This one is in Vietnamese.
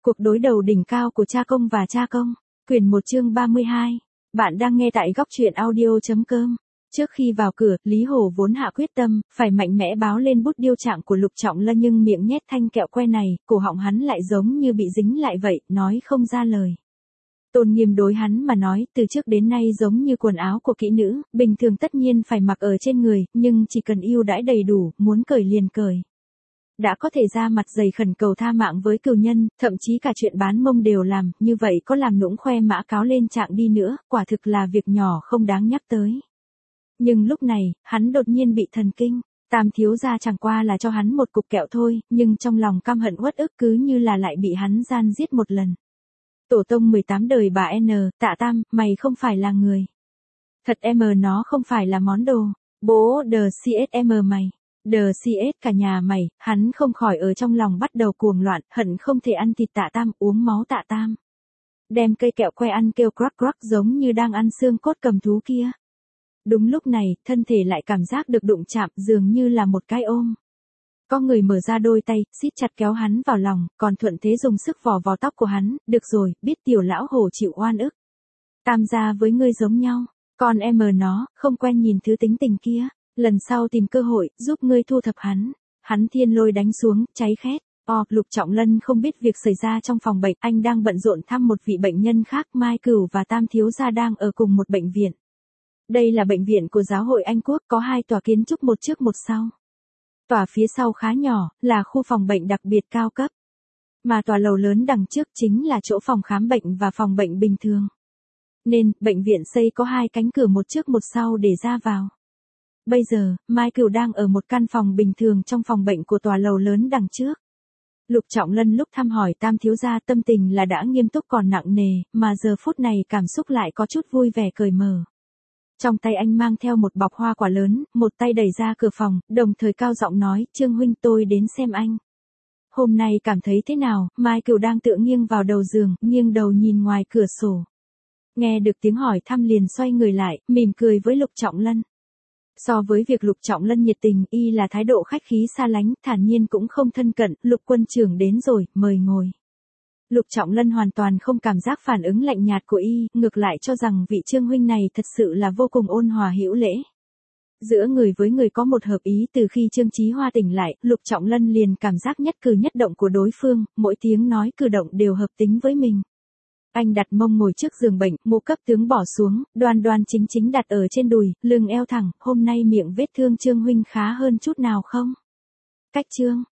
Cuộc đối đầu đỉnh cao của cha công và cha công. Quyển 1 chương 32. Bạn đang nghe tại góc truyện audio.com. Trước khi vào cửa, Lý Hổ vốn hạ quyết tâm, phải mạnh mẽ báo lên bút điêu trạng của Lục Trọng Lân, nhưng miệng nhét thanh kẹo que này, cổ họng hắn lại giống như bị dính lại vậy, nói không ra lời. Tôn Nghiêm đối hắn mà nói, từ trước đến nay giống như quần áo của kỹ nữ, bình thường tất nhiên phải mặc ở trên người, nhưng chỉ cần ưu đãi đầy đủ, muốn cởi liền cởi. Đã có thể ra mặt dày khẩn cầu tha mạng với cừu nhân, thậm chí cả chuyện bán mông đều làm, như vậy có làm nũng khoe mã cáo lên trạng đi nữa, quả thực là việc nhỏ không đáng nhắc tới. Nhưng lúc này, hắn đột nhiên bị thần kinh. Tam thiếu gia chẳng qua là cho hắn một cục kẹo thôi, nhưng trong lòng căm hận uất ức cứ như là lại bị hắn gian giết một lần. Tổ tông 18 đời bà N, Tạ Tam, mày không phải là người. Thật nó không phải là món đồ. Bố đờ CSM mày. Đờ CS cả nhà mày, hắn không khỏi ở trong lòng bắt đầu cuồng loạn, hận không thể ăn thịt Tạ Tam, uống máu Tạ Tam. Đem cây kẹo que ăn kêu crock crock giống như đang ăn xương cốt cầm thú kia. Đúng lúc này, thân thể lại cảm giác được đụng chạm, dường như là một cái ôm. Có người mở ra đôi tay, siết chặt kéo hắn vào lòng, còn thuận thế dùng sức vò vò tóc của hắn, được rồi, biết tiểu lão hổ chịu oan ức. Tam gia với ngươi giống nhau, còn nó, không quen nhìn thứ tính tình kia. Lần sau tìm cơ hội, giúp ngươi thu thập hắn. Hắn thiên lôi đánh xuống, cháy khét. Lục Trọng Lân không biết việc xảy ra trong phòng bệnh, anh đang bận rộn thăm một vị bệnh nhân khác, Mai Cửu và Tam thiếu gia đang ở cùng một bệnh viện. Đây là bệnh viện của giáo hội Anh Quốc, có 2 tòa kiến trúc một trước một sau. Tòa phía sau khá nhỏ, là khu phòng bệnh đặc biệt cao cấp. Mà tòa lầu lớn đằng trước chính là chỗ phòng khám bệnh và phòng bệnh bình thường. Nên, bệnh viện xây có 2 cánh cửa một trước một sau để ra vào. Bây giờ, Mai Cửu đang ở một căn phòng bình thường trong phòng bệnh của tòa lầu lớn đằng trước. Lục Trọng Lân lúc thăm hỏi Tam thiếu gia tâm tình là đã nghiêm túc còn nặng nề, mà giờ phút này cảm xúc lại có chút vui vẻ cởi mở. Trong tay anh mang theo một bọc hoa quả lớn, một tay đẩy ra cửa phòng, đồng thời cao giọng nói, Trương huynh tôi đến xem anh. Hôm nay cảm thấy thế nào? Mai Cửu đang tựa nghiêng vào đầu giường, nghiêng đầu nhìn ngoài cửa sổ. Nghe được tiếng hỏi thăm liền xoay người lại, mỉm cười với Lục Trọng Lân. So với việc Lục Trọng Lân nhiệt tình, y là thái độ khách khí xa lánh, thản nhiên cũng không thân cận, Lục quân trưởng đến rồi, mời ngồi. Lục Trọng Lân hoàn toàn không cảm giác phản ứng lạnh nhạt của y, ngược lại cho rằng vị Trương huynh này thật sự là vô cùng ôn hòa hữu lễ. Giữa người với người có một hợp ý, từ khi Trương Chí Hoa tỉnh lại, Lục Trọng Lân liền cảm giác nhất cử nhất động của đối phương, mỗi tiếng nói cử động đều hợp tính với mình. Anh đặt mông ngồi trước giường bệnh, mũ cấp tướng bỏ xuống, đoan đoan chính chính đặt ở trên đùi, lưng eo thẳng, hôm nay miệng vết thương Trương huynh khá hơn chút nào không? Cách Trương,